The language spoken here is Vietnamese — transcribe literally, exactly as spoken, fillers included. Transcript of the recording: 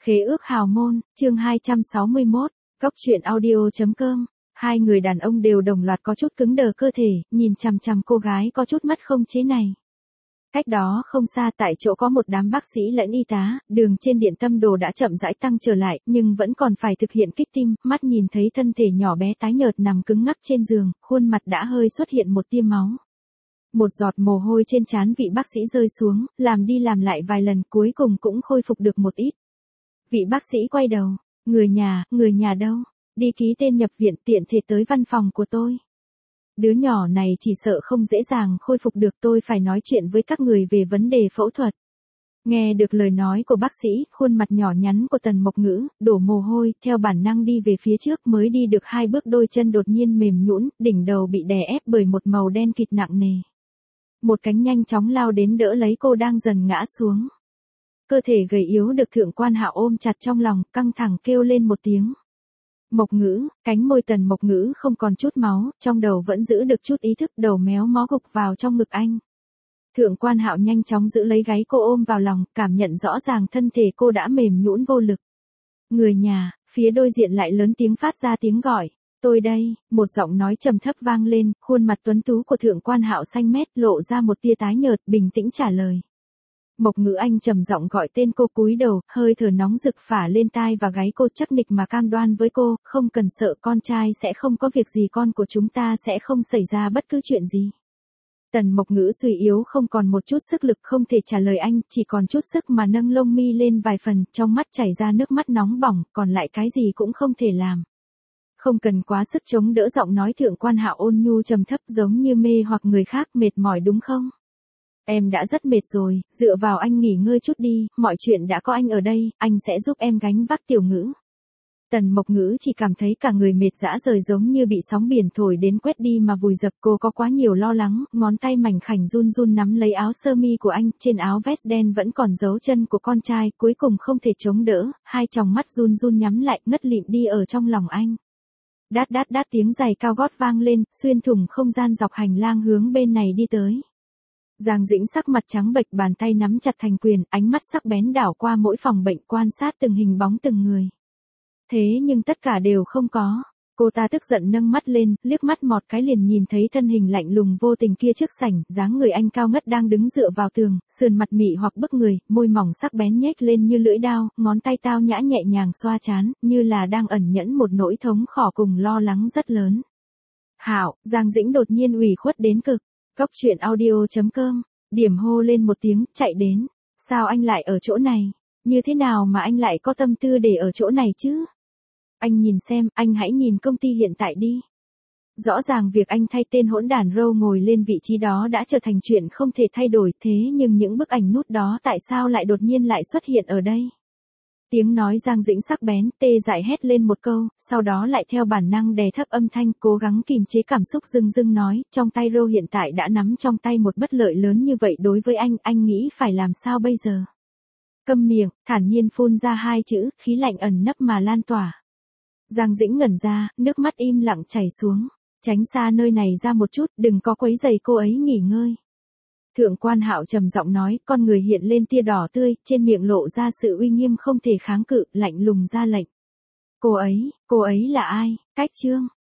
Khế ước hào môn, chương hai trăm sáu mươi mốt, Cốc truyện audio.com. Hai người đàn ông đều đồng loạt có chút cứng đờ cơ thể, nhìn chằm chằm cô gái có chút mắt không chế này. Cách đó không xa tại chỗ có một đám bác sĩ lẫn y tá, đường trên điện tâm đồ đã chậm rãi tăng trở lại, nhưng vẫn còn phải thực hiện kích tim, mắt nhìn thấy thân thể nhỏ bé tái nhợt nằm cứng ngắc trên giường, khuôn mặt đã hơi xuất hiện một tia máu. Một giọt mồ hôi trên trán vị bác sĩ rơi xuống, làm đi làm lại vài lần cuối cùng cũng khôi phục được một ít. Vị bác sĩ quay đầu, người nhà, người nhà đâu, đi ký tên nhập viện tiện thể tới văn phòng của tôi. Đứa nhỏ này chỉ sợ không dễ dàng khôi phục được, tôi phải nói chuyện với các người về vấn đề phẫu thuật. Nghe được lời nói của bác sĩ, khuôn mặt nhỏ nhắn của Tần Mộc Ngữ, đổ mồ hôi, theo bản năng đi về phía trước mới đi được hai bước đôi chân đột nhiên mềm nhũn, đỉnh đầu bị đè ép bởi một màu đen kịt nặng nề. Một cánh nhanh chóng lao đến đỡ lấy cô đang dần ngã xuống. Cơ thể gầy yếu được Thượng Quan Hạo ôm chặt trong lòng, căng thẳng kêu lên một tiếng. Mộc Ngữ, cánh môi Tần Mộc Ngữ không còn chút máu, trong đầu vẫn giữ được chút ý thức, đầu méo mó gục vào trong ngực anh. Thượng Quan Hạo nhanh chóng giữ lấy gáy cô ôm vào lòng, cảm nhận rõ ràng thân thể cô đã mềm nhũn vô lực. Người nhà, phía đối diện lại lớn tiếng phát ra tiếng gọi. Tôi đây, một giọng nói trầm thấp vang lên, khuôn mặt tuấn tú của Thượng Quan Hạo xanh mét lộ ra một tia tái nhợt, bình tĩnh trả lời. Mộc Ngữ Anh trầm giọng gọi tên cô, cúi đầu, hơi thở nóng rực phả lên tai và gáy cô, chắc nịch mà cam đoan với cô, không cần sợ, con trai sẽ không có việc gì, con của chúng ta sẽ không xảy ra bất cứ chuyện gì. Tần Mộc Ngữ suy yếu không còn một chút sức lực, không thể trả lời anh, chỉ còn chút sức mà nâng lông mi lên vài phần, trong mắt chảy ra nước mắt nóng bỏng, còn lại cái gì cũng không thể làm. Không cần quá sức chống đỡ, giọng nói Thượng Quan Hạo ôn nhu trầm thấp giống như mê hoặc người khác, mệt mỏi đúng không? Em đã rất mệt rồi, dựa vào anh nghỉ ngơi chút đi, mọi chuyện đã có anh ở đây, anh sẽ giúp em gánh vác Tiểu Ngữ. Tần Mộc Ngữ chỉ cảm thấy cả người mệt rã rời giống như bị sóng biển thổi đến quét đi mà vùi dập, cô có quá nhiều lo lắng, ngón tay mảnh khảnh run run nắm lấy áo sơ mi của anh, trên áo vest đen vẫn còn dấu chân của con trai, cuối cùng không thể chống đỡ, hai tròng mắt run run nhắm lại, ngất lịm đi ở trong lòng anh. Đát đát đát tiếng giày cao gót vang lên, xuyên thủng không gian dọc hành lang hướng bên này đi tới. Giang Dĩnh sắc mặt trắng bệch, bàn tay nắm chặt thành quyền, ánh mắt sắc bén đảo qua mỗi phòng bệnh quan sát từng hình bóng từng người. Thế nhưng tất cả đều không có. Cô ta tức giận nâng mắt lên, liếc mắt một cái liền nhìn thấy thân hình lạnh lùng vô tình kia trước sảnh, dáng người anh cao ngất đang đứng dựa vào tường, sườn mặt mị hoặc bức người, môi mỏng sắc bén nhếch lên như lưỡi dao, ngón tay tao nhã nhẹ nhàng xoa trán, như là đang ẩn nhẫn một nỗi thống khổ cùng lo lắng rất lớn. Hạo, Giang Dĩnh đột nhiên ủy khuất đến cực. Cốc truyện audio.com, điểm hô lên một tiếng, chạy đến. Sao anh lại ở chỗ này? Như thế nào mà anh lại có tâm tư để ở chỗ này chứ? Anh nhìn xem, anh hãy nhìn công ty hiện tại đi. Rõ ràng việc anh thay tên hỗn đản Rowe ngồi lên vị trí đó đã trở thành chuyện không thể thay đổi, thế nhưng những bức ảnh nút đó tại sao lại đột nhiên lại xuất hiện ở đây? Tiếng nói Giang Dĩnh sắc bén, tê dại hét lên một câu, sau đó lại theo bản năng đè thấp âm thanh, cố gắng kìm chế cảm xúc, dưng dưng nói, trong tay Rowe hiện tại đã nắm trong tay một bất lợi lớn như vậy đối với anh, anh nghĩ phải làm sao bây giờ? Câm miệng, thản nhiên phun ra hai chữ, khí lạnh ẩn nấp mà lan tỏa. Giang Dĩnh ngẩn ra, nước mắt im lặng chảy xuống, tránh xa nơi này ra một chút, đừng có quấy rầy cô ấy nghỉ ngơi. Thượng Quan Hạo trầm giọng nói, con người hiện lên tia đỏ tươi, trên miệng lộ ra sự uy nghiêm không thể kháng cự, lạnh lùng ra lệnh. Cô ấy, cô ấy là ai? Cách Trương.